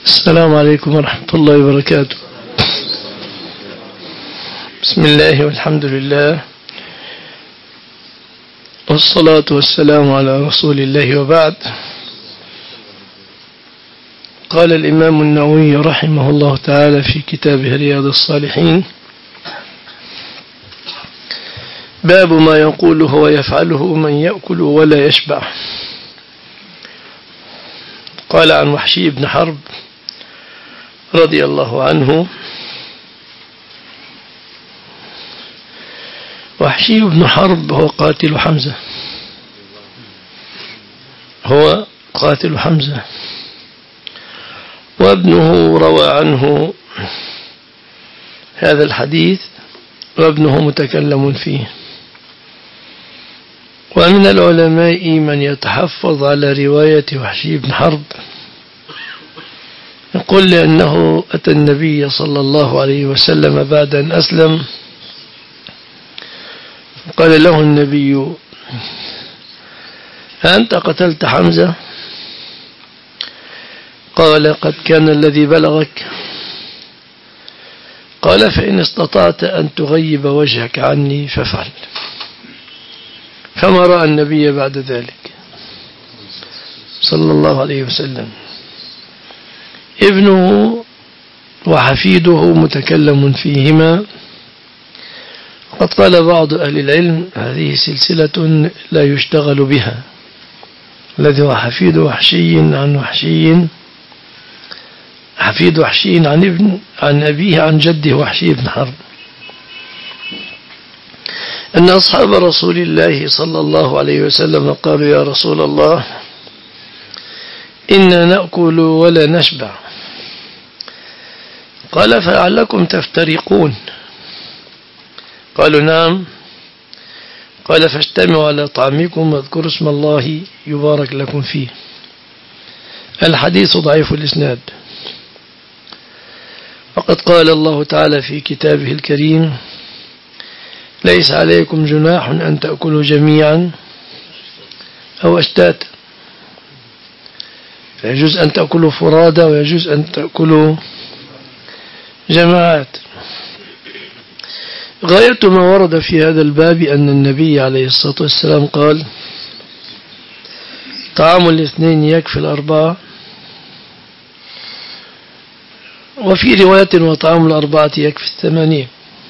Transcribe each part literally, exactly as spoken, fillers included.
السلام عليكم ورحمة الله وبركاته. بسم الله والحمد لله والصلاة والسلام على رسول الله وبعد. قال الإمام النووي رحمه الله تعالى في كتابه رياض الصالحين: باب ما يقوله ويفعله من يأكل ولا يشبع. قال عن وحشي بن حرب رضي الله عنه: وحشي بن حرب هو قاتل حمزة، هو قاتل حمزة، وابنه روى عنه هذا الحديث، وابنه متكلم فيه. ومن العلماء من يتحفظ على رواية وحشي بن حرب، يقول لأنه أتى النبي صلى الله عليه وسلم بعد أن أسلم، قال له النبي: أنت قتلت حمزة؟ قال: قد كان الذي بلغك. قال: فإن استطعت أن تغيب وجهك عني فافعل. فما رأى النبي بعد ذلك صلى الله عليه وسلم. ابنه وحفيده متكلم فيهما. وقد قال بعض أهل العلم: هذه سلسلة لا يشتغل بها، الذي هو حفيد وحشي عن وحشي، حفيد وحشي عن ابن عن أبيه عن جده وحشي بن حرب، أن أصحاب رسول الله صلى الله عليه وسلم قالوا: يا رسول الله، إنا نأكل ولا نشبع. قال: فلعلكم تفترقون. قالوا: نعم. قال: فاجتمعوا على طعامكم واذكروا اسم الله يبارك لكم فيه. الحديث ضعيف الإسناد. وقد قال الله تعالى في كتابه الكريم: ليس عليكم جناح أن تأكلوا جميعا أو أشتاتا، فيجوز أن تأكلوا فرادى ويجوز أن تأكلوا جماعات. غاية ما ورد في هذا الباب أن النبي عليه الصلاة والسلام قال: طعام الاثنين يكفي الأربعة، وفي رواية: وطعام الأربعة يكفي الثمانية.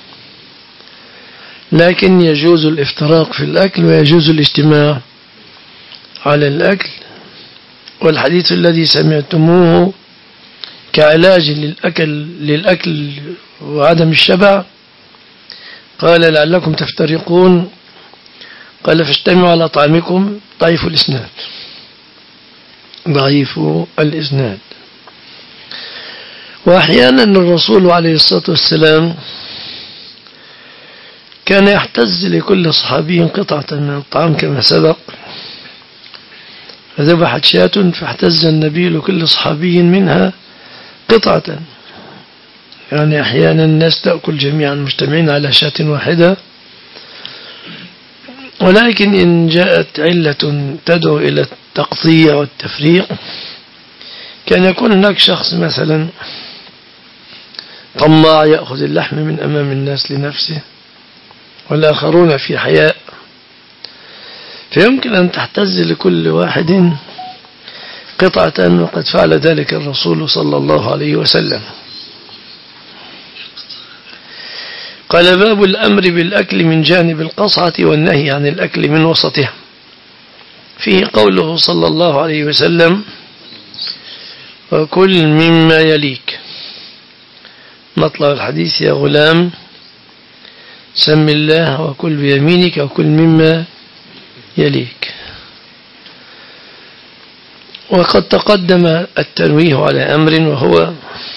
لكن يجوز الافتراق في الأكل ويجوز الاجتماع على الأكل. والحديث الذي سمعتموه كعلاج للأكل, للأكل وعدم الشبع، قال: لعلكم تفترقون. قال: فاجتمعوا على طعامكم. ضعيف الإسناد، ضعيف الإسناد. وأحيانا الرسول عليه الصلاة والسلام كان يحتز لكل صحابي قطعة من الطعام كما سبق، فذبحت شاة فاحتز النبي لكل صحابي منها قطعة. يعني أحيانا الناس تأكل جميعا مجتمعين على شاة واحدة، ولكن إن جاءت علة تدعو إلى التقطيع والتفريق، كان يكون هناك شخص مثلا طماع يأخذ اللحم من أمام الناس لنفسه، والآخرون في حياء، فيمكن أن تحتز لكل واحد قطعة، وقد فعل ذلك الرسول صلى الله عليه وسلم. قال: باب الأمر بالأكل من جانب القصعة والنهي عن الأكل من وسطها. فيه قوله صلى الله عليه وسلم: وكل مما يليك. مطلع الحديث: يا غلام سم الله وكل بيمينك وكل مما يليك. وقد تقدم التنويه على أمر، وهو: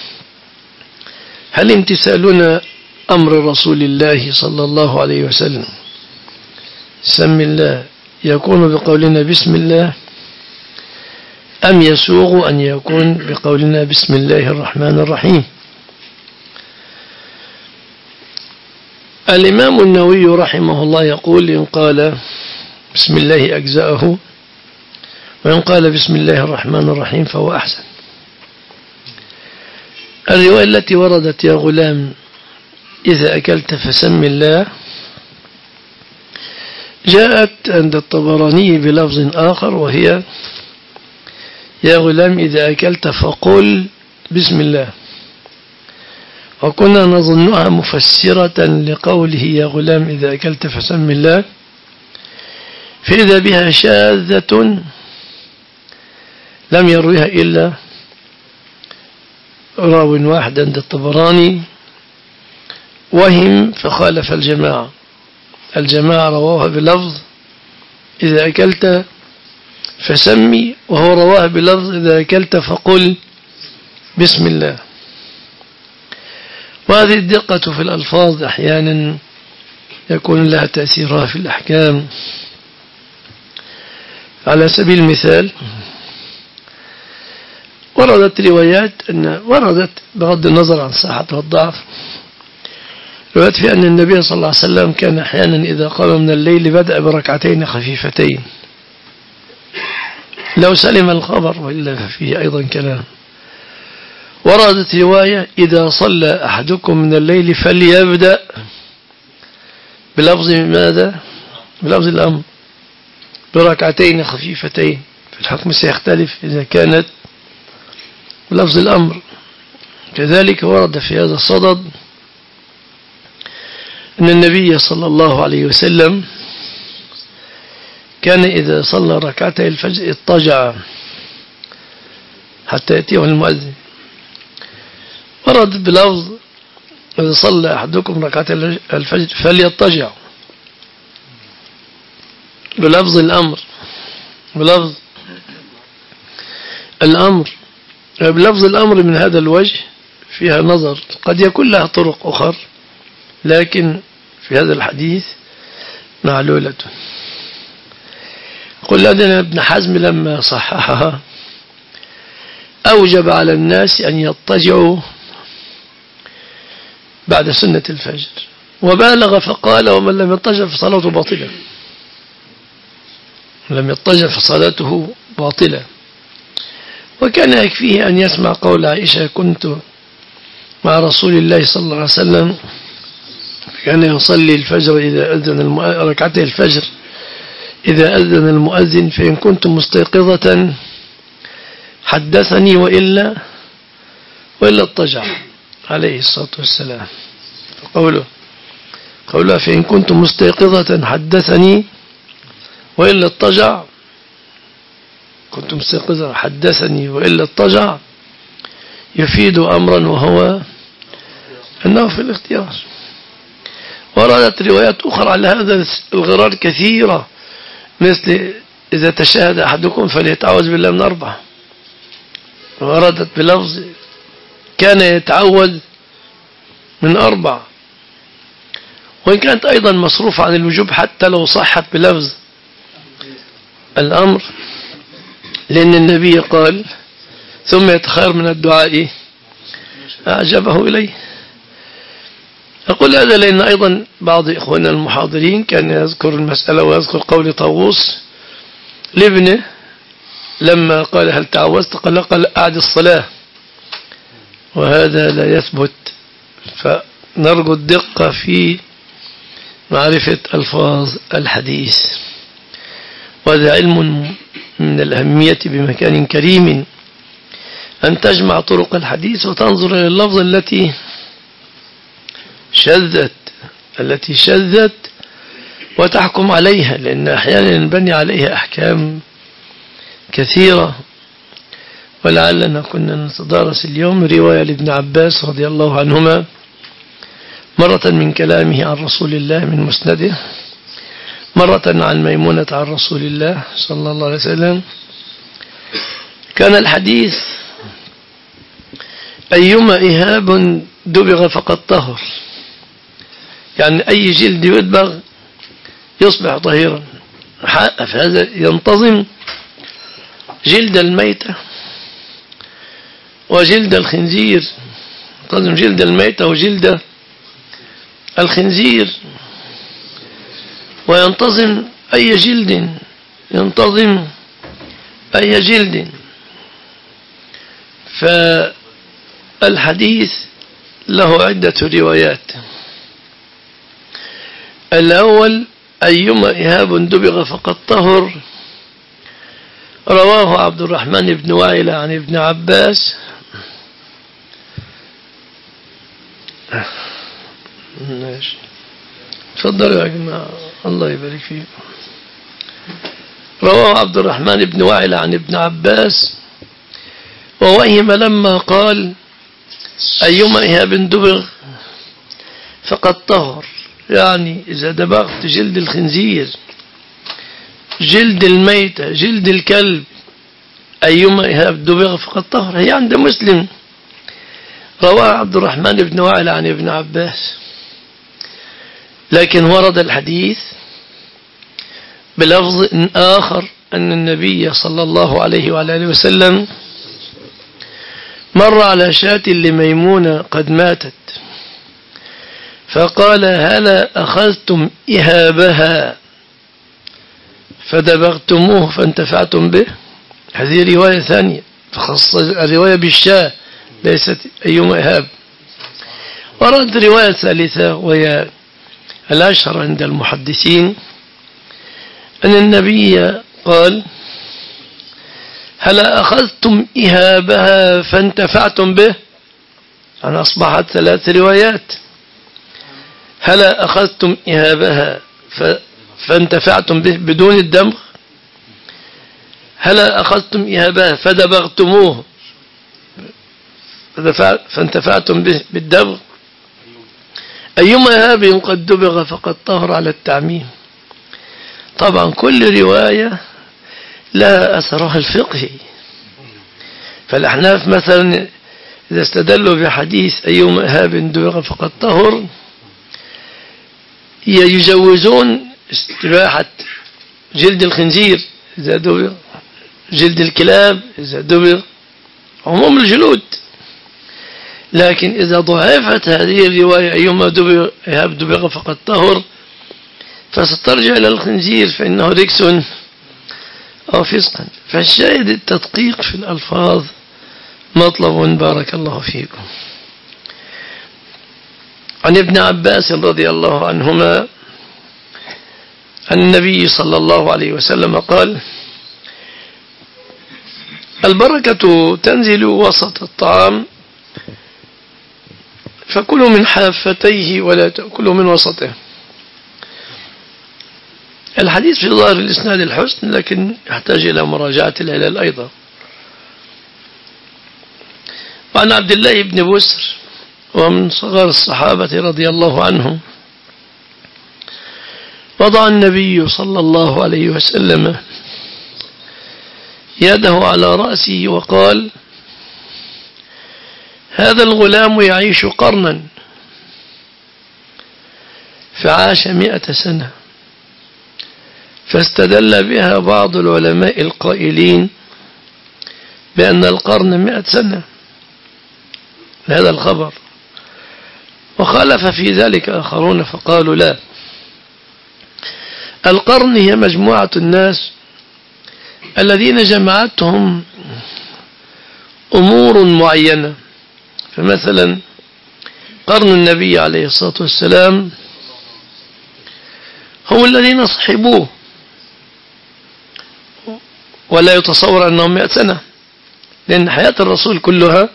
هل امتثالنا أمر رسول الله صلى الله عليه وسلم سم الله يكون بقولنا بسم الله، أم يسوغ أن يكون بقولنا بسم الله الرحمن الرحيم؟ الإمام النووي رحمه الله يقول: إن قال بسم الله أجزأه، وإن قال بسم الله الرحمن الرحيم فهو أحسن. الرواية التي وردت يا غلام إذا أكلت فسم الله جاءت عند الطبراني بلفظ آخر، وهي يا غلام إذا أكلت فقل بسم الله، وكنا نظنها مفسرة لقوله يا غلام إذا أكلت فسم الله، فإذا بها شاذة لم يرويها إلا راو واحد عند الطبراني وهم فخالف الجماعة. الجماعة رواها بلفظ إذا أكلت فسمي، وهو رواها بلفظ إذا أكلت فقل بسم الله. وهذه الدقة في الألفاظ أحيانا يكون لها تأثيرها في الأحكام. على سبيل المثال وردت روايات أن وردت بغض النظر عن صحة والضعف روايات في أن النبي صلى الله عليه وسلم كان أحيانا إذا قام من الليل بدأ بركعتين خفيفتين، لو سلم الخبر وإلا فيه أيضا كلام. وردت رواية إذا صلى أحدكم من الليل فليبدأ بلفظ ماذا؟ بلفظ الأمر بركعتين خفيفتين، فالحكم سيختلف إذا كانت بلفظ الأمر. كذلك ورد في هذا الصدد أن النبي صلى الله عليه وسلم كان إذا صلى ركعتي الفجر اضطجع حتى يأتيه المؤذن. ورد بلفظ إذا صلى أحدكم ركعتي الفجر فليضطجع بلفظ الأمر بلفظ الأمر بلفظ الأمر. من هذا الوجه فيها نظر، قد يكون لها طرق أخرى، لكن في هذا الحديث معلولة. قل لنا ابن حزم لما صححها أوجب على الناس أن يضطجعوا بعد سنة الفجر، وبالغ فقال ومن لم يضطجع فصلاته باطلة، لم يضطجع فصلاته باطلة. وكان يكفيه أن يسمع قول عائشة كنت مع رسول الله صلى الله عليه وسلم كان يصلي الفجر إذا أذن ركعتي الفجر إذا أذن المؤذن، فإن كنت مستيقظة حدثني وإلا وإلا اضطجع عليه الصلاة والسلام. قوله قوله فإن كنت مستيقظة حدثني وإلا اضطجع، كنت مستيقظا حدثني وإلا اضطجع، يفيد أمرا وهو أنه في الاختيار. وردت روايات أخرى على هذا الغرار كثيرة، مثل إذا تشاهد أحدكم فليتعوذ بالله من أربعة، وردت بلفظ كان يتعوذ من أربع، وإن كانت أيضا مصروفة عن الوجوب حتى لو صحت بلفظ الأمر، لأن النبي قال ثم يتخير من الدعاء أعجبه إليه. أقول هذا لأن أيضا بعض إخواننا المحاضرين كان يذكر المسألة ويذكر قول طاووس لابنه لما قال هل تعوذت قال قال أعد الصلاة، وهذا لا يثبت. فنرجو الدقة في معرفة ألفاظ الحديث، وهذا علم من الأهمية بمكان كريم، أن تجمع طرق الحديث وتنظر إلى اللفظ التي شذت التي شذت وتحكم عليها، لأن أحيانا ينبني عليها أحكام كثيرة. ولعلنا كنا نتدارس اليوم رواية لابن عباس رضي الله عنهما مرة من كلامه عن رسول الله من مسنده، مرة عن ميمونة عن رسول الله صلى الله عليه وسلم. كان الحديث أيما إهاب دبغ فقد طهر، يعني أي جلد يدبغ يصبح طهيرا. فهذا ينتظم جلد الميتة وجلد الخنزير، ينتظم جلد الميتة وجلد الخنزير، وينتظم أي جلد ينتظم أي جلد. الحديث له عدة روايات. الأول: أيما إهاب دبغ فقد طهر، رواه عبد الرحمن بن وائل عن ابن عباس. ماشي، تفضلوا يا جماعة، الله يبارك فيكم. رواه عبد الرحمن بن وائل عن ابن عباس: ووهم لما قال أيما إهاب دبغ فقد طهر، يعني إذا دبغت جلد الخنزير، جلد الميتة، جلد الكلب، أيما إهاب دبغ فقد طهر، هي عند مسلم، رواه عبد الرحمن بن وائل عن ابن عباس. لكن ورد الحديث بلفظ آخر أن النبي صلى الله عليه وآله وسلم مر على شاة لميمونة قد ماتت، فقال: هلا أخذتم إهابها فدبغتموه فانتفعتم به؟ هذه رواية ثانية، فخص الرواية بالشاة ليست أيما إهاب. ورد رواية ثالثة وهي الأشهر عند المحدثين، أن النبي قال: هلا أخذتم إهابها فانتفعتم به؟ أنا أصبحت ثلاث روايات: هلا أخذتم إهابها فانتفعتم به بدون الدمغ، هلا أخذتم إهابها فدبغتموه فانتفعتم به بالدبغ، أيما إهاب قد دبغ فقد طهر على التعميم. طبعا كل رواية لها أثرها الفقهي. فالأحناف مثلا إذا استدلوا بحديث أيما إهاب دبغ فقد طهر يجوزون استباحة جلد الخنزير إذا دبغ، جلد الكلاب إذا دبغ، عموم الجلود. لكن إذا ضعفت هذه الرواية أيما دبغ إهاب دبغ فقد طهر فسترجع إلى الخنزير فإنه ركس أو فسقا. فالشاهد التدقيق في الألفاظ مطلب، بارك الله فيكم. عن ابن عباس رضي الله عنهما عن النبي صلى الله عليه وسلم قال: البركة تنزل وسط الطعام، فكلوا من حافتيه ولا تأكلوا من وسطه. الحديث في ظاهر الإسناد الحسن، لكن يحتاج إلى مراجعة العلل أيضا. وعن عبد الله بن بسر ومن صغار الصحابة رضي الله عنهم: وضع النبي صلى الله عليه وسلم يده على رأسه وقال: هذا الغلام يعيش قرنا، فعاش مئة سنة. فاستدل بها بعض العلماء القائلين بأن القرن مئة سنة هذا الخبر، وخالف في ذلك آخرون فقالوا لا، القرن هي مجموعة الناس الذين جمعتهم أمور معينة. فمثلا قرن النبي عليه الصلاة والسلام هم الذين صحبوه، ولا يتصور أنهم مئة سنة، لأن حياة الرسول كلها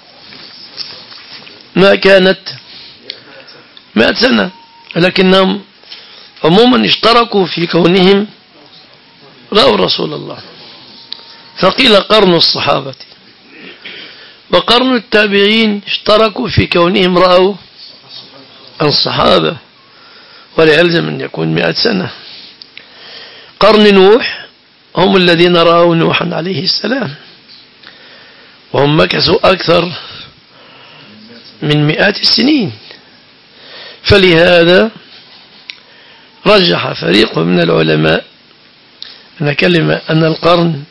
ما كانت مئة سنة، لكنهم عموما اشتركوا في كونهم رأوا رسول الله، فقيل قرن الصحابة. وقرن التابعين اشتركوا في كونهم رأوا الصحابة، ولا يلزم أن يكون مئة سنة. قرن نوح هم الذين رأوا نوحا عليه السلام، وهم مكثوا أكثر من مئات السنين. فلهذا رجح فريق من العلماء أن كلمة أن القرن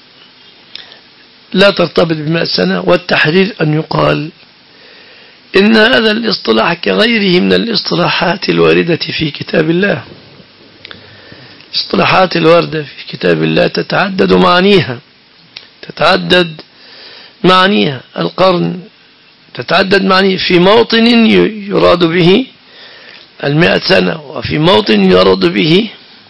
لا ترتبط بمئة سنة، والتحرير أن يقال إن هذا الاصطلاح كغيره من الاصطلاحات الواردة في كتاب الله. الاصطلاحات الواردة في كتاب الله تتعدد معانيها تتعدد معانيها القرن تتعدد معني في موطن يراد به المئة سنة، وفي موطن يراد به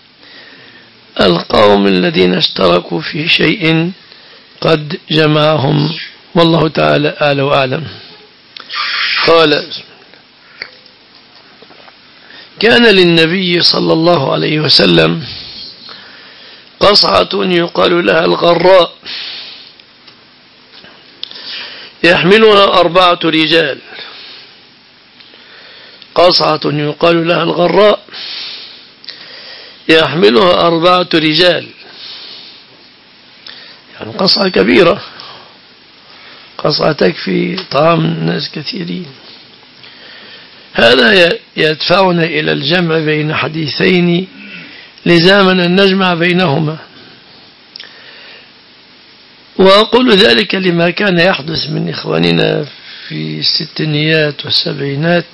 القوم الذين اشتركوا في شيء قد جمعهم، والله تعالى أعلى وأعلم. قال: كان للنبي صلى الله عليه وسلم قصعة يقال لها الغراء يحملها أربعة رجال. قصعة يقال لها الغراء يحملها أربعة رجال، يعني قصعة كبيرة، قصعة تكفي طعام ناس كثيرين. هذا يدفعنا إلى الجمع بين حديثين لزامنا أن نجمع بينهما، وأقول ذلك لما كان يحدث من إخواننا في الستينيات والسبعينات.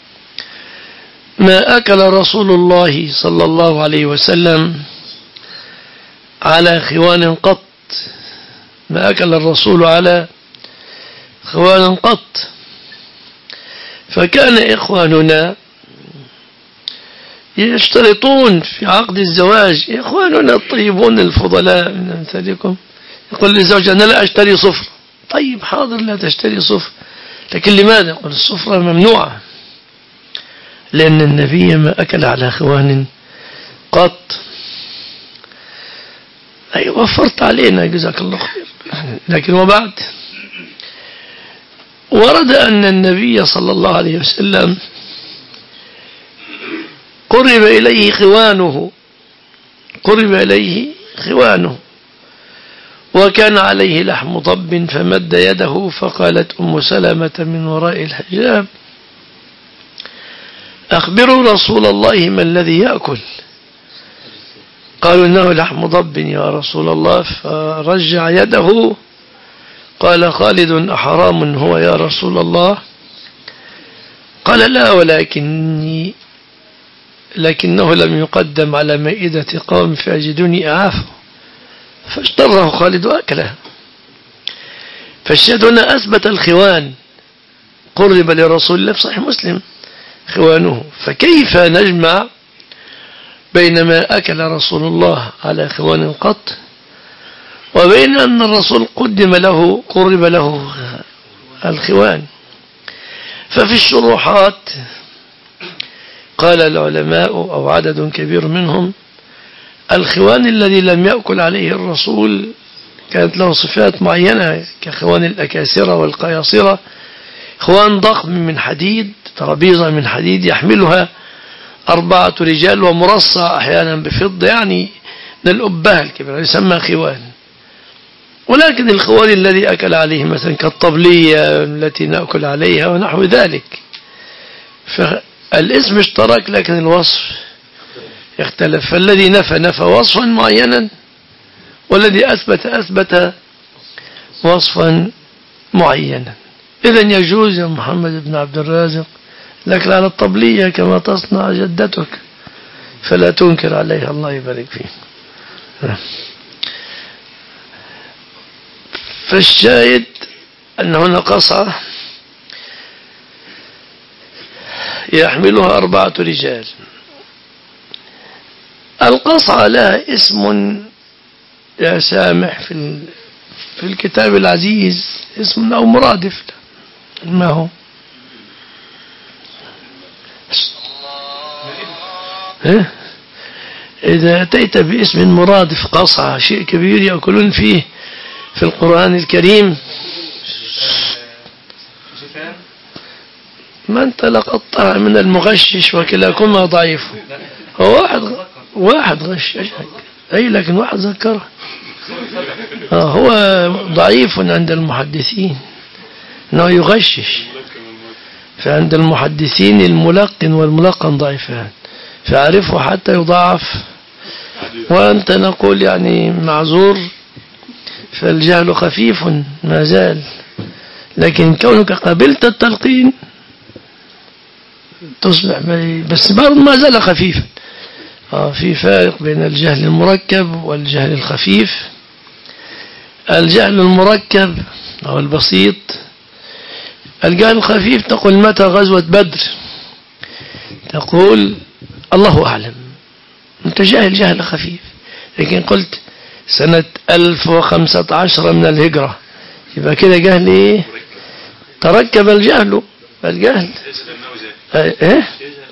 ما أكل رسول الله صلى الله عليه وسلم على خوان قط، ما أكل الرسول على خوان قط. فكان إخواننا يشترطون في عقد الزواج، إخواننا الطيبون الفضلاء من أمثالكم، يقول للزوج: أنا لا أشتري صفر. طيب حاضر، لا تشتري صفر، لكن لماذا؟ يقول: الصفرة ممنوعة، لأن النبي ما أكل على خوان قط. أي وفرت علينا، جزاك الله خير. لكن وبعد ورد أن النبي صلى الله عليه وسلم قرب إليه خوانه، قرب إليه خوانه وكان عليه لحم ضب، فمد يده فقالت أم سلمة من وراء الحجاب: أخبروا رسول الله ما الذي يأكل؟ قالوا: إنه لحم ضب يا رسول الله. فرجع يده، قال خالد: أحرام هو يا رسول الله؟ قال: لا، ولكني لكنه لم يقدم على مائدة قوم فيجدني أعافه، فاشتره خالد وأكله. فالشاهد هنا أثبت الخوان، قرب لرسول الله في صحيح مسلم خوانه. فكيف نجمع بين ما أكل رسول الله على خوان قط وبين أن الرسول قدم له قرب له الخوان؟ ففي الشروحات قال العلماء أو عدد كبير منهم: الخوان الذي لم يأكل عليه الرسول كانت له صفات معينة، كخوان الأكاسرة والقياصرة، خوان ضخم من حديد، ترابيزة من حديد يحملها أربعة رجال، ومرصع أحيانا بفضة، يعني من الأبهة الكبيرة يسمى خوان. ولكن الخوان الذي أكل عليه مثلا كالطبلية التي نأكل عليها ونحو ذلك، فالاسم اشترك لكن الوصف يختلف. فالذي نفى نفى وصفا معينا، والذي أثبت أثبت وصفا معينا. إذن يجوز يا محمد بن عبد الرازق الأكل على الطبلية كما تصنع جدتك، فلا تنكر عليها، الله يبارك فيك. فالشاهد أن هنا قصعة يحملها أربعة رجال. القصعة لها اسم يا سامح في في الكتاب العزيز، اسم أو مرادف، ما هو؟ إيه؟ إذا أتيت باسم مرادف قصعة، شيء كبير يأكلون فيه في القرآن الكريم، ما أنت لقطع من المغشش وكلاكما ضعيف. هو واحد واحد غششك، أي لكن واحد ذكره. آه هو ضعيف عند المحدثين أنه يغشش، فعند المحدثين الملقن والملقن ضعيفان، فعرفه حتى يضاعف. وأنت نقول يعني معذور، فالجهل خفيف ما زال، لكن كونك قبلت التلقين تصبح بس ما زال خفيفا. آه في فارق بين الجهل المركب والجهل الخفيف. الجهل المركب أو البسيط الجهل الخفيف تقول متى غزوة بدر؟ تقول الله أعلم، أنت جاهل جهل خفيف. لكن قلت سنة ألف وخمسة عشر من الهجرة، يبقى كده جهل إيه؟ تركب الجهل الجهل إيه؟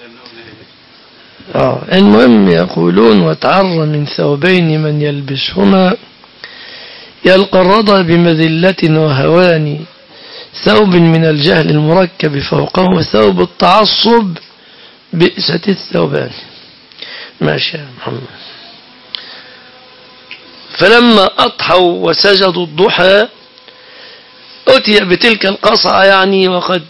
آه. المهم يقولون وتعر من ثوبين من يلبسهما يلقى الرضا بمذلة وهوان، ثوب من الجهل المركب فوقه ثوب التعصب بئست الثوبان. ماشي يا محمد. فلما أضحوا وسجدوا الضحى أتي بتلك القصعة يعني وقد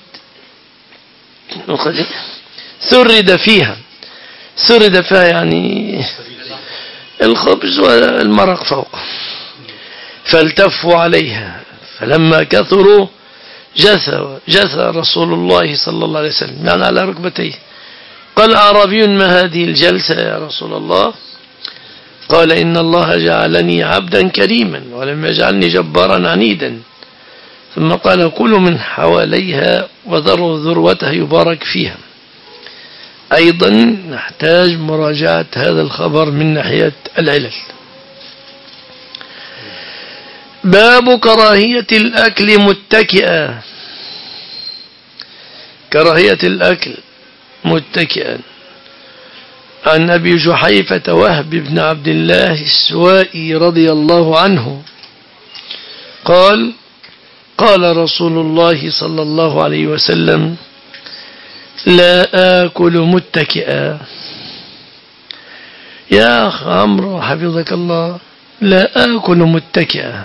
وقد سرد فيها سرد فيها يعني الخبز والمرق فوق، فالتفوا عليها فلما كثروا جثى جثى رسول الله صلى الله عليه وسلم يعني على ركبتيه. قال أعرابي ما هذه الجلسة يا رسول الله؟ قال إن الله جعلني عبدا كريما ولم يجعلني جبارا عنيدا. ثم قال كلوا من حواليها وذروا ذروتها يبارك فيها. أيضا نحتاج مراجعة هذا الخبر من ناحية العلل. باب كراهية الأكل متكئا. كراهية الأكل متكئا. عن أبي جحيفة وهب بن عبد الله السوائي رضي الله عنه قال قال رسول الله صلى الله عليه وسلم لا آكل متكئا. يا أخ عمرو حفظك الله، لا آكل متكئا،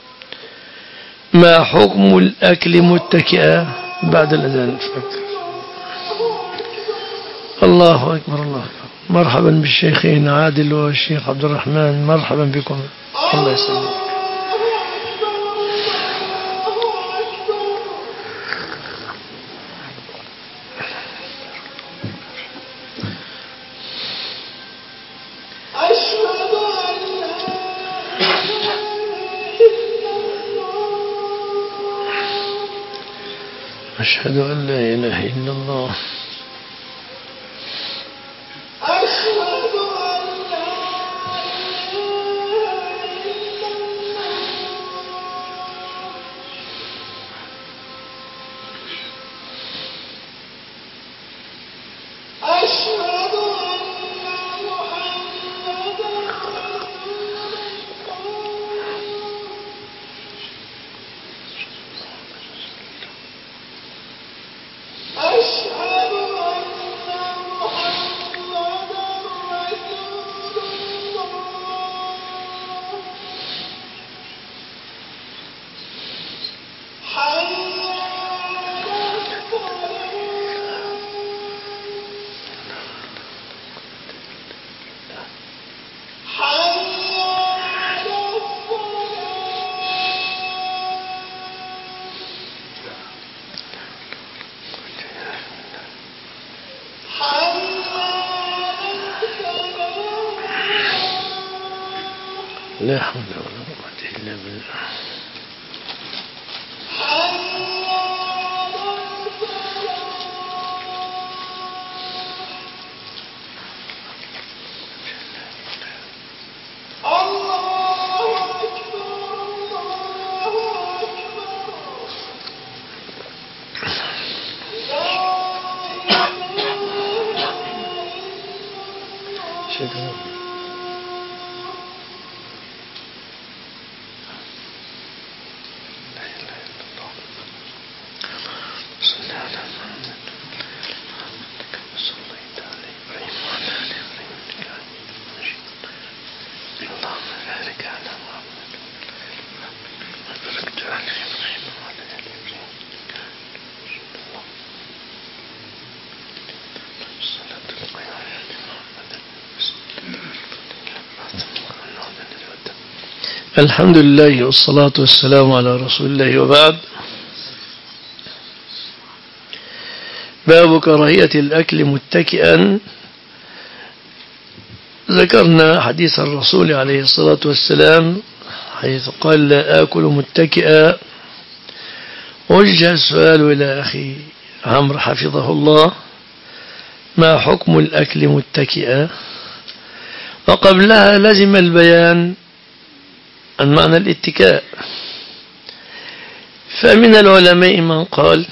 ما حكم الأكل متكئا؟ بعد الأذان. الله أكبر الله أكبر. مرحبا بالشيخين عادل والشيخ عبد الرحمن، مرحبا بكم. الله يسلمك. أشهد أن لا إله إلا الله. لا حول ولا قوة إلا بالله. شكرا. الحمد لله والصلاة والسلام على رسول الله وبعد. باب كراهية الأكل متكئا. ذكرنا حديث الرسول عليه الصلاة والسلام حيث قال لا آكل متكئا، وجه السؤال إلى أخي عمرو حفظه الله: ما حكم الأكل متكئا؟ وقبلها لزم البيان عن معنى الاتكاء. فمن العلماء من قال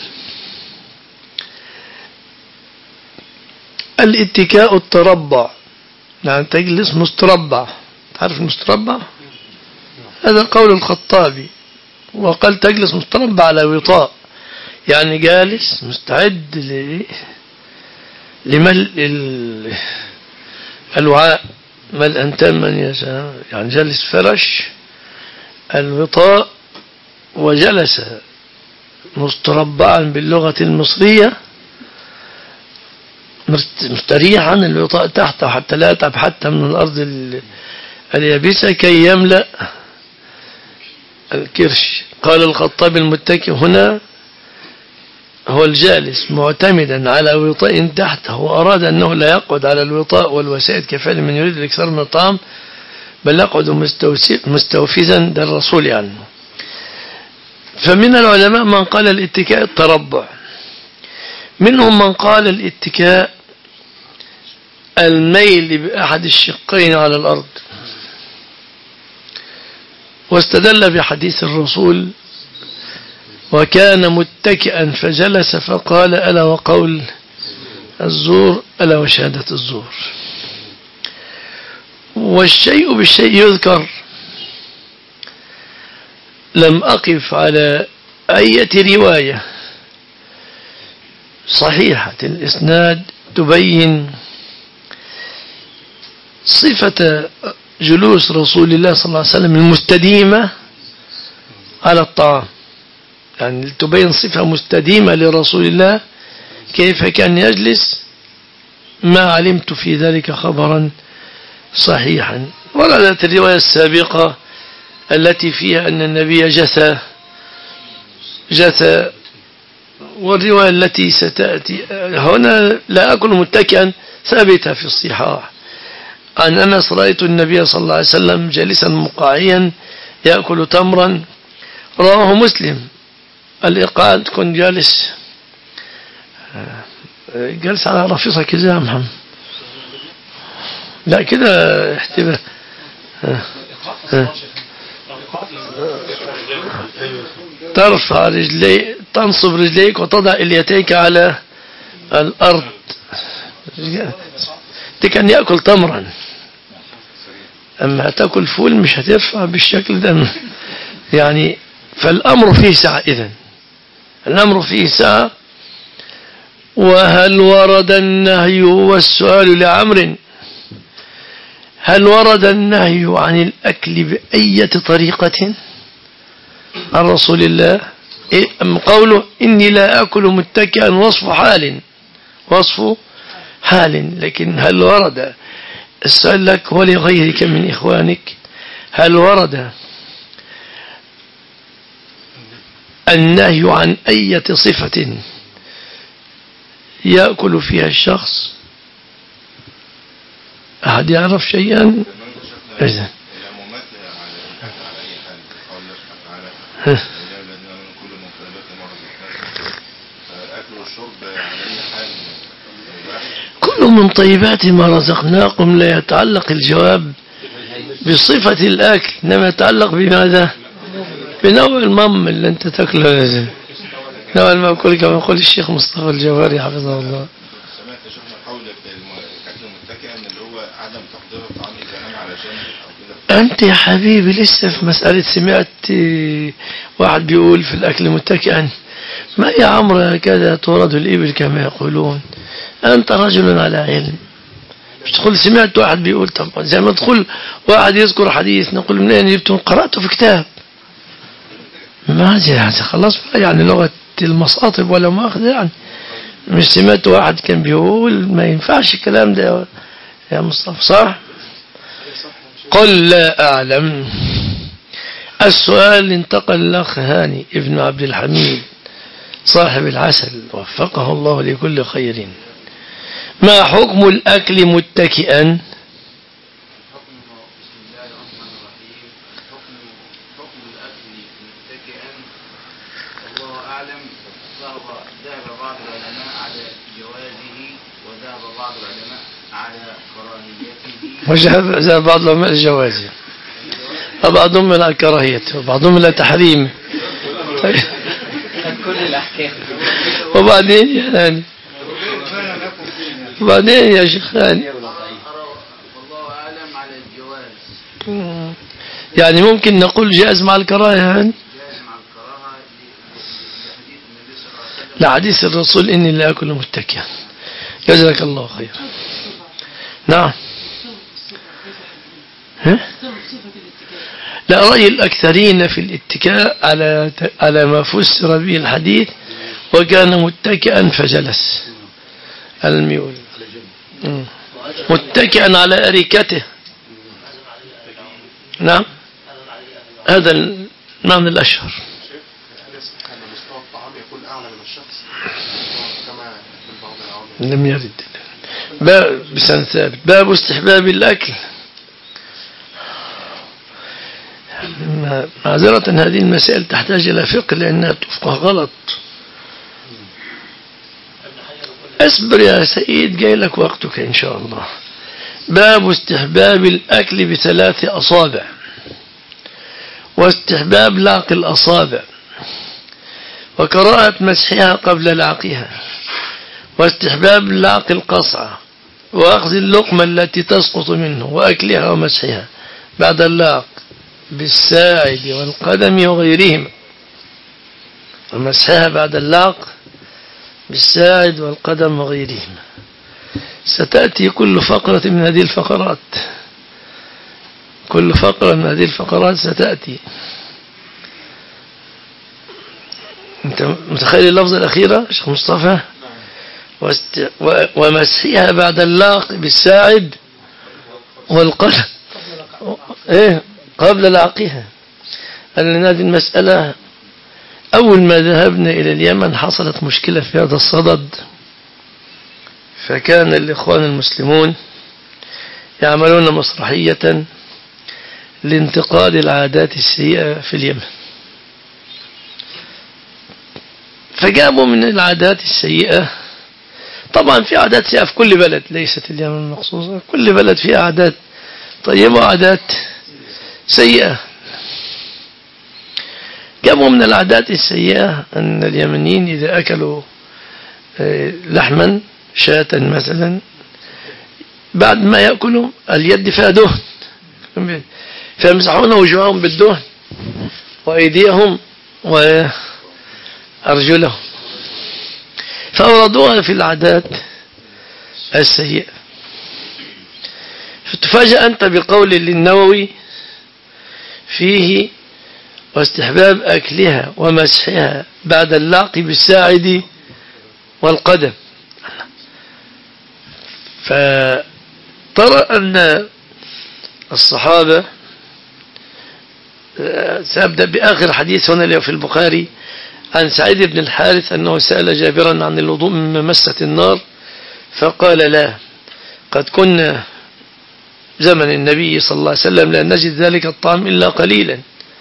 الاتكاء التربع، يعني تجلس مستربع. تعرف المستربع؟ هذا قول الخطابي، وقال تجلس مستربع على وطاء، يعني جالس مستعد لملء الوعاء ملءا تاما، يعني جالس فرش الوطاء وجلس مستربعا باللغة المصرية مستريحا، الوطاء تحته حتى لا يتعب حتى من الأرض اليابسة كي يملأ الكرش. قال الخطاب: المتكئ هنا هو الجالس معتمدا على وطاء تحته، وأراد أنه لا يقعد على الوطاء والوسائد كفعل من يريد الإكثار من الطعام، بل يقعد مستوفزا، ده الرسول يعني. فمن العلماء من قال الاتكاء التربع، منهم من قال الاتكاء الميل بأحد الشقين على الأرض، واستدل بحديث الرسول: وكان متكئا فجلس فقال: ألا وقول الزور، ألا وشهادة الزور. والشيء بالشيء يذكر. لم أقف على أي رواية صحيحة الإسناد تبين صفة جلوس رسول الله صلى الله عليه وسلم المستديمة على الطعام، يعني تبين صفة مستديمة لرسول الله كيف كان يجلس. ما علمت في ذلك خبرا صحيحا. وردت الرواية السابقة التي فيها أن النبي جثى جثى والرواية التي ستأتي هنا: لا أكل متكئا، ثابتة في الصحاح عن أنس: رأيت النبي صلى الله عليه وسلم جالسا مقاعيا يأكل تمرا. رواه مسلم. الإقعاد تكون جالس جالس على رفيصة كذا يا محمد، لا كده احتبه ترفع رجليك، تنصب رجليك وتضع اليتيك على الأرض. دي كان يأكل تمرا، أما هتأكل فول مش هترفع بالشكل ده يعني. فالأمر فيه سعة، إذن الأمر فيه سعة. وهل ورد النهي؟ والسؤال لعمر: هل ورد النهي عن الأكل بأية طريقة عن رسول الله؟ أم قوله: إني لا أكل متكئا وصف حال وصف حال. لكن هل ورد، السؤال لك ولغيرك من إخوانك، هل ورد النهي عن أية صفة يأكل فيها الشخص؟ أحد يعرف شيئا؟ إذن كل من طيبات ما رزقناكم. لا يتعلق الجواب بصفة الأكل، إنما يتعلق بماذا؟ بنوع المم اللي أنت تأكله، نوع المأكول، كما يقول الشيخ مصطفى الجوهري حفظه الله. سمعت شيخنا قول الأكل متكئا اللي هو عدم تحضير الطعام إذا نام على جنب أو كده. أنت يا حبيبي لسه في مسألة سمعت واحد بيقول في الأكل متكئا. ما يا عمرو هكذا تورد الإبل كما يقولون. أنت رجل على علم، مش تقول سمعت واحد بيقول. طب زي ما تقول واحد يذكر حديث نقول منين جبته؟ قرأته في كتاب. ما زي خلاص يعني لغة المصاطب ولا مؤاخذة يعني. مش سمعت واحد كان بيقول ما ينفعش الكلام ده يا مصطفى، صح؟ قل لا أعلم. السؤال انتقل الأخ هاني ابن عبد الحميد صاحب العسل وفقه الله لكل خير: ما حكم الأكل متكئا؟ حكم الأكل متكئا الله أعلم. ذهب بعض العلماء على جوازه وذهب بعض العلماء على كراهيته. وذهب بعض العلماء لجوازه وبعضهم إلى كراهيته وبعضهم إلى تحريمه. طيب. كل الأحكام. وبعدين يعني وبعدين يا شيخاني والله أعلم على الجواز. يعني ممكن نقول جائز مع الكراهة يعني؟ جائز مع الكراهة لحديث النبي صلى الله عليه وسلم. لحديث الرسول إني لا أكل متكئا. جزاك الله خير. نعم. ها؟ لا، رأي الأكثرين في الاتكاء على على ما فسر به الحديث وكان متكئا فجلس على الميول متكئا على أريكته. نعم، هذا المعنى الأشهر. لم يرد باب بسند ثابت. باب استحباب الأكل. معذرة هذه المسائل تحتاج إلى فقه لأنها تفقه غلط. اصبر يا سيد، جاي لك وقتك إن شاء الله. باب استحباب الأكل بثلاث أصابع واستحباب لعق الأصابع وكراهة مسحها قبل لعقها واستحباب لعق القصعة وأخذ اللقمة التي تسقط منه وأكلها ومسحها بعد اللعق بالساعد والقدم وغيرهما ومسحها بعد اللعق بالساعد والقدم وغيرهما. ستأتي كل فقرة من هذه الفقرات كل فقرة من هذه الفقرات ستأتي. أنت متخيل اللفظة الأخيرة شيخ مصطفى؟ واست... و... ومسحها بعد اللعق بالساعد والقدم إيه قبل لعقها. لأن هذه المسألة أول ما ذهبنا إلى اليمن حصلت مشكلة في هذا الصدد، فكان الإخوان المسلمون يعملون مسرحية لانتقاد العادات السيئة في اليمن، فجابوا من العادات السيئة. طبعا في عادات سيئة في كل بلد، ليست اليمن مخصوصة، كل بلد فيها عادات طيبة وعادات سيئة. جابوا من العادات السيئة أن اليمنيين إذا أكلوا لحما شاة مثلا بعد ما يأكلوا اليد فيها دهن فيمسحون وجوههم بالدهن وأيديهم وأرجلهم، فأوردوها في العادات السيئة. فتفاجأ أنت بقول للنووي فيه واستحباب أكلها ومسحها بعد اللعق بالساعد والقدم. فترى أن الصحابة، سأبدأ بآخر حديث هنا في البخاري عن سعيد بن الحارث أنه سأل جابرا عن الوضوء من مسة النار فقال لا، قد كنا زمن النبي صلى الله عليه وسلم لا نجد ذلك الطعام إلا قليلا،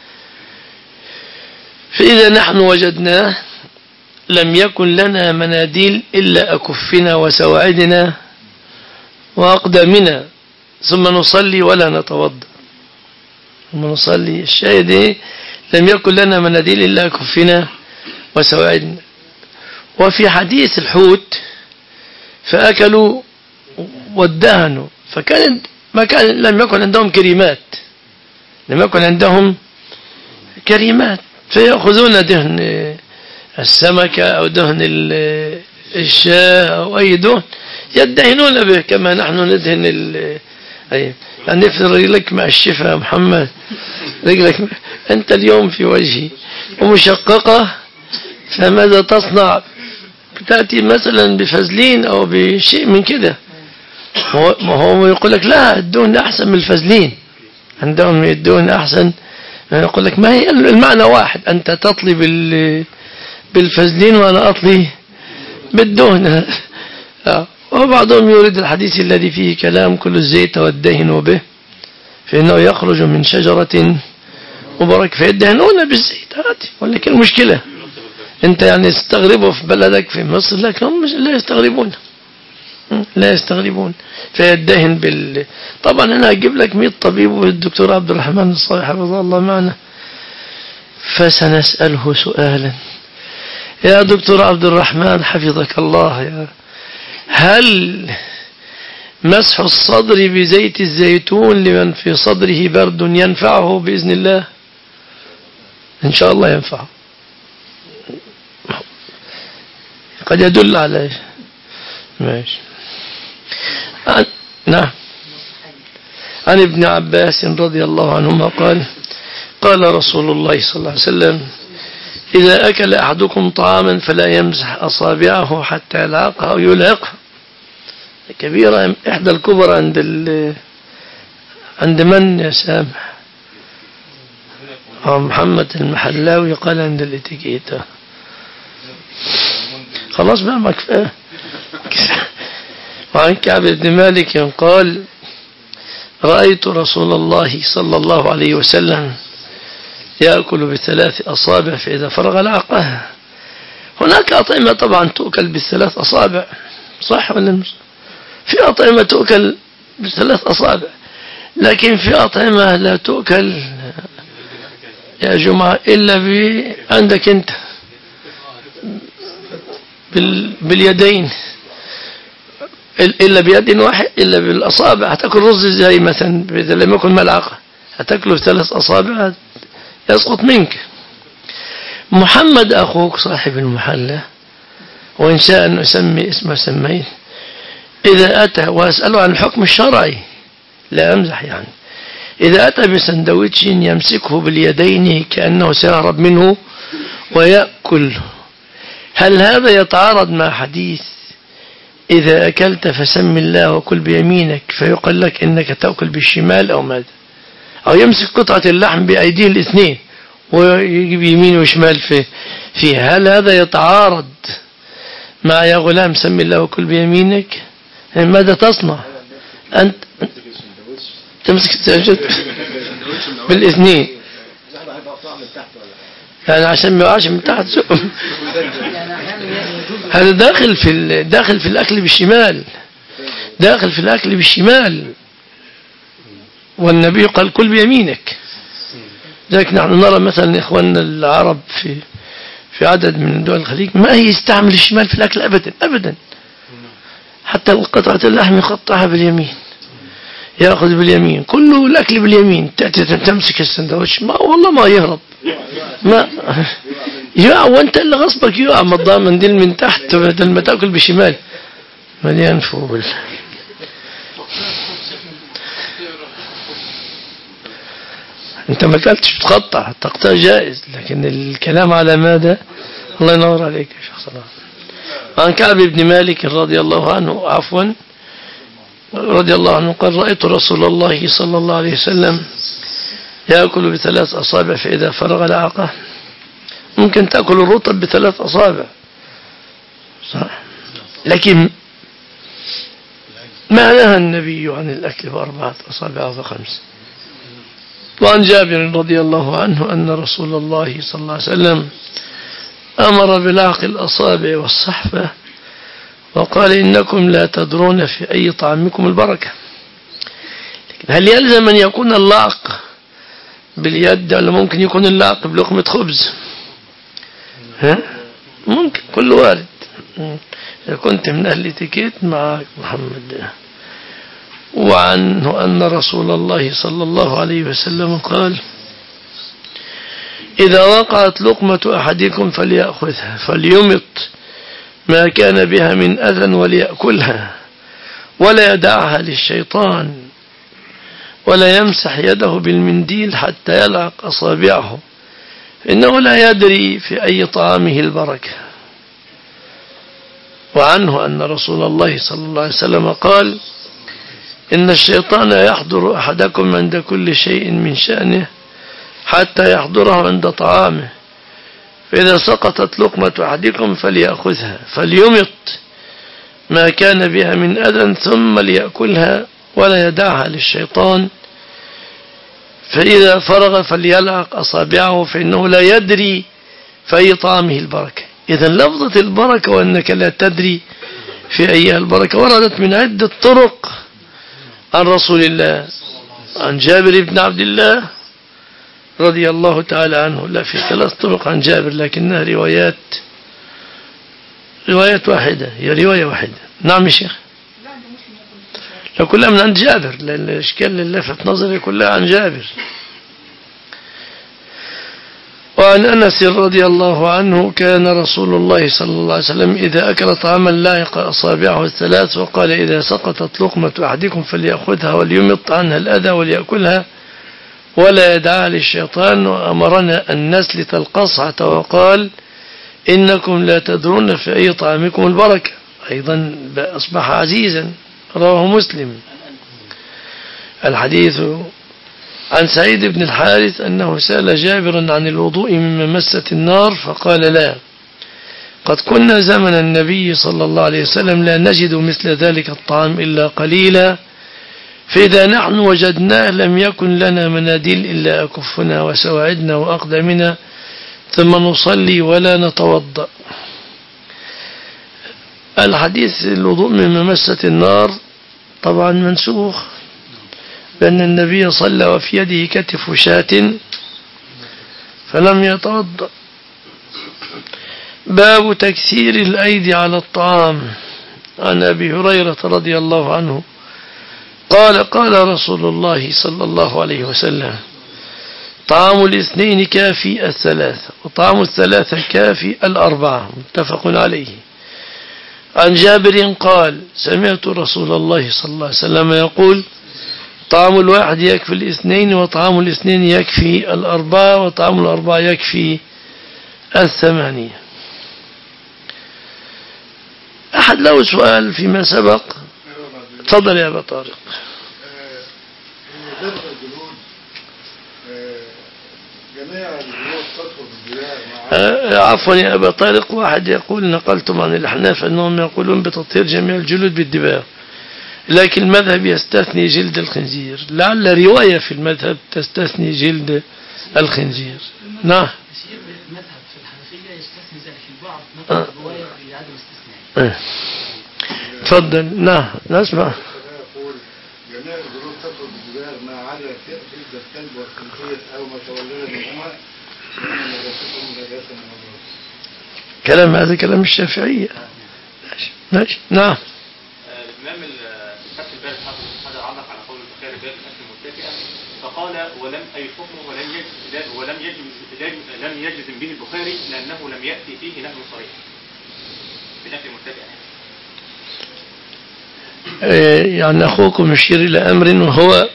فإذا نحن وجدناه لم يكن لنا مناديل إلا أكفنا وسواعدنا وأقدامنا ثم نصلي ولا نتوضأ. ثم نصلي الشاهد إيه؟ لم يكن لنا مناديل إلا أكفنا وسواعدنا. وفي حديث الحوت فأكلوا وادهنوا، فكان ما كان لم يكن عندهم كريمات لم يكن عندهم كريمات فيأخذون دهن السمكة أو دهن الشاة أو أي دهن يدهنون به كما نحن ندهن أي يعني افرض رجلك مع الشفا محمد، رجلك أنت اليوم في وجهي ومشققة، فماذا تصنع؟ تأتي مثلا بفازلين أو بشيء من كده، ما هو يقول لك لا الدهن أحسن من الفازلين، عندهم الدهن أحسن. يقول لك ما هي المعنى واحد، أنت تطلي بالفازلين وأنا أطلي بالدهن. وبعضهم يريد الحديث الذي فيه كلام كل الزيت والدهن به فإنه يخرج من شجرة مبارك فيدهنون بالزيت، ولكن المشكلة أنت يعني تستغربه في بلدك في مصر، لكن هم لا يستغربون، لا يستغربون. فيدهن بال طبعا أنا أجيب لك مئة طبيب والدكتور عبد الرحمن الصالح حفظه الله معنا، فسنسأله سؤالا: يا دكتور عبد الرحمن حفظك الله، يا هل مسح الصدر بزيت الزيتون لمن في صدره برد ينفعه بإذن الله؟ إن شاء الله ينفعه، قد يدل على ماشي. عن... نعم. عن ابن عباس رضي الله عنهما قال: قال رسول الله صلى الله عليه وسلم: إذا أكل أحدكم طعاما فلا يمسح أصابعه حتى يلعقها أو يلعقها. كبيرة، إحدى الكبرى عند ال... عند من يا سامح؟ محمد المحلاوي قال عند الاتيكيت. خلاص بقى ما كفايه. وعن كعب بن مالك قال: رأيت رسول الله صلى الله عليه وسلم يأكل بثلاث أصابع فإذا فرغ لعقها. هناك أطعمة طبعا تؤكل بالثلاث أصابع، صح ولا مش؟ في أطعمة تؤكل بثلاث أصابع، لكن في أطعمة لا تؤكل يا جماعة إلا ب... عندك أنت بال... باليدين، إلا بيد واحد، إلا بالأصابع. هتأكل رز زي مثلا إذا لم يكن ملعقة هتأكله بثلاث أصابع يسقط منك. محمد أخوك صاحب المحلة، وإن شاء أن أسمي اسمه سميه، إذا أتى وأسأله عن الحكم الشرعي، لا أمزح يعني، إذا أتى بسندويتش يمسكه باليدين كأنه سيهرب منه ويأكل، هل هذا يتعارض مع حديث إذا أكلت فسم الله وكل بيمينك فيقال لك إنك تأكل بالشمال أو ماذا؟ أو يمسك قطعة اللحم بأيديه الاثنين ويجيب يمين وشمال في فيها، هل هذا يتعارض مع يا غلام سم الله وكل بيمينك؟ ماذا تصنع أنت؟ تمسك السجد بالاثنين يعني عشان ما يقعش من تحت سقم. هذا داخل في داخل في الأكل بالشمال، داخل في الأكل بالشمال، والنبي قال كل بيمينك. ذلك نحن نرى مثلا إخواننا العرب في في عدد من دول الخليج ما هي يستعمل الشمال في الأكل أبدا أبدا، حتى قطعة اللحم يقطعها باليمين، يأخذ باليمين، كله الأكل باليمين. تأتي تمسك السندوتش ما والله ما يهرب، ما يقع وانت اللي غصبك يقع، ما الضامن دل من تحت بدل ما تأكل بالشمال مليان فول. انت ما اكلتش بتقطع، تقطع جائز، لكن الكلام على ماذا؟ الله ينور عليك يا شيخ صلاح. عن كعب بن مالك رضي الله عنه عفوا رضي الله عنه قال: رأيت رسول الله صلى الله عليه وسلم يأكل بثلاث أصابع فإذا فرغ لعقه. ممكن تأكل الرطب بثلاث أصابع صح، لكن ما نهى النبي عن الأكل بأربعة أصابع أو خمس. وعن جابر رضي الله عنه أن رسول الله صلى الله عليه وسلم أمر بلعق الأصابع والصحفة وقال: إنكم لا تدرون في أي طعامكم البركة. لكن هل يلزم أن يكون اللعق باليد ولا ممكن يكون اللعق بلقمة خبز؟ ها؟ ممكن، كل وارد. إذا كنت من أهل الاتيكيت معك محمد. وعنه أن رسول الله صلى الله عليه وسلم قال: إذا وقعت لقمة أحدكم فليأخذها فليمط ما كان بها من أذى وليأكلها ولا يدعها للشيطان ولا يمسح يده بالمنديل حتى يلعق أصابعه إنه لا يدري في أي طعامه البركة. وعنه أن رسول الله صلى الله عليه وسلم قال: إن الشيطان يحضر أحدكم عند كل شيء من شأنه حتى يحضره عند طعامه، فإذا سقطت لقمة أحدكم فليأخذها فليمط ما كان بها من أذى ثم ليأكلها ولا يدعها للشيطان، فإذا فرغ فليلعق أصابعه فإنه لا يدري في أي طعامه البركة. إذا لفظة البركة وأنك لا تدري في أيها البركة وردت من عدة طرق عن رسول الله، عن جابر بن عبد الله رضي الله تعالى عنه. لا، في ثلاث طرق عن جابر لكنها روايات روايات واحدة، هي رواية واحدة. نعم يا شيخ، لا كلها من عند جابر، لأن الإشكال اللي لفت نظري كلها عن جابر. وعن أنس رضي الله عنه كان رسول الله صلى الله عليه وسلم إذا أكل طعاما لايق أصابعه الثلاث وقال إذا سقطت لقمة أحدكم فليأخذها وليمط عنها الأذى وليأكلها ولا يدعها للشيطان، وأمرنا أن نسلت القصعة وقال إنكم لا تدرون في أي طعامكم البركة، أيضا أصبح عزيزا. رواه مسلم. الحديث عن سعيد بن الحارث أنه سأل جابرا عن الوضوء مما مست النار فقال لا، قد كنا زمن النبي صلى الله عليه وسلم لا نجد مثل ذلك الطعام إلا قليلا، فإذا نحن وجدناه لم يكن لنا مناديل إلا أكفنا وسواعدنا وأقدمنا ثم نصلي ولا نتوضأ. الحديث الوضوء مما مست النار طبعا منسوخ، بأن النبي صلى وفي يده كتف شاة فلم يتوضأ. باب تكسير الأيدي على الطعام. عن أبي هريرة رضي الله عنه قال قال رسول الله صلى الله عليه وسلم طعام الاثنين كافي الثلاثة وطعام الثلاثة كافي الأربعة، متفق عليه. عن جابر قال سمعت رسول الله صلى الله عليه وسلم يقول طعام الواحد يكفي الاثنين وطعام الاثنين يكفي الأربعة وطعام الأربعة يكفي الثمانية. أحد له سؤال فيما سبق؟ تفضل يا أبا طارق. عفوا يا أبا طارق، واحد يقول نقلتم عن الأحناف أنهم يقولون بتطهير جميع الجلود بالدباغ، لكن المذهب يستثني جلد الخنزير، لعل رواية في المذهب تستثني جلد الخنزير. نعم، المذهب في الحنفية يستثني ذلك، البعض نقل رواية لعدم استثناء. تفضل. نعم نسمع. جميع الجلود تطهر بالدباغ ما عدا جلد الكلب والخنزير أو ما تولد منهما من نجاستهم نجاسة من الله. كلام هذا كلام الشافعية. ماشي. نعم. الإمام الفتح الباري هذا علق على قول البخاري باب الأكل متكئا فقال ولم أي حكمه ولم يجزم ولم يجزم لم يجزم به البخاري لأنه لم يأتي فيه نهي صريح في الأكل متكئا. يعني أخوكم يشير إلى أمر وهو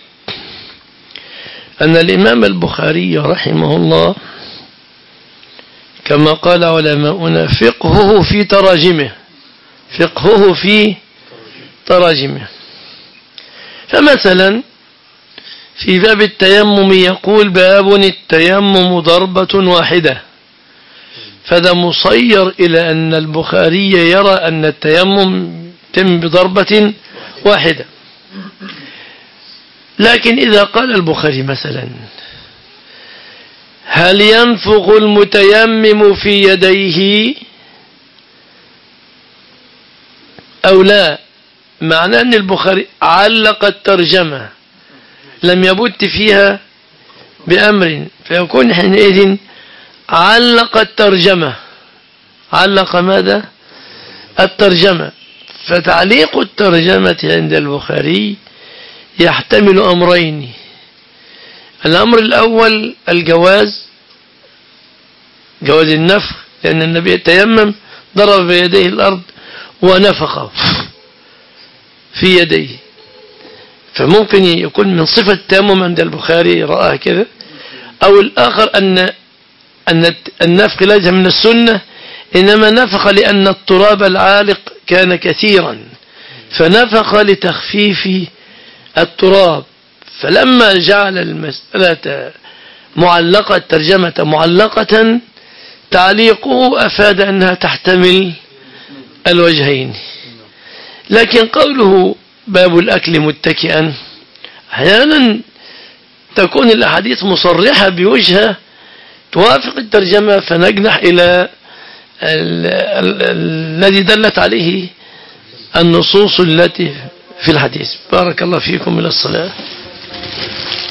أن الإمام البخاري رحمه الله كما قال علماؤنا فقهه في تراجمه فقهه في تراجمه فمثلا في باب التيمم يقول باب التيمم ضربة واحدة، فذا مصير إلى أن البخاري يرى أن التيمم تم بضربة واحدة. لكن إذا قال البخاري مثلا هل ينفخ المتيمم في يديه أو لا، معناه أن البخاري علق الترجمة لم يبت فيها بأمر، فيكون حينئذ علق الترجمة علق ماذا؟ الترجمة. فتعليق الترجمة عند البخاري يحتمل أمرين. الأمر الأول الجواز، جواز النفخ، لأن النبي تيمم ضرب بيديه الأرض ونفخ في يديه، فممكن يكون من صفة التيمم عند البخاري رآه كذا. أو الآخر أن أن النفخ ليس من السنة، إنما نفخ لأن التراب العالق كان كثيرا فنفخ لتخفيف التراب، فلما جعل المسألة معلقة ترجمة معلقة تعليقه أفاد أنها تحتمل الوجهين. لكن قوله باب الأكل متكئا أحيانا تكون الأحاديث مصرحة بوجهة توافق الترجمة فنجنح إلى الذي دلت عليه النصوص التي في الحديث. بارك الله فيكم. إلى الصلاة.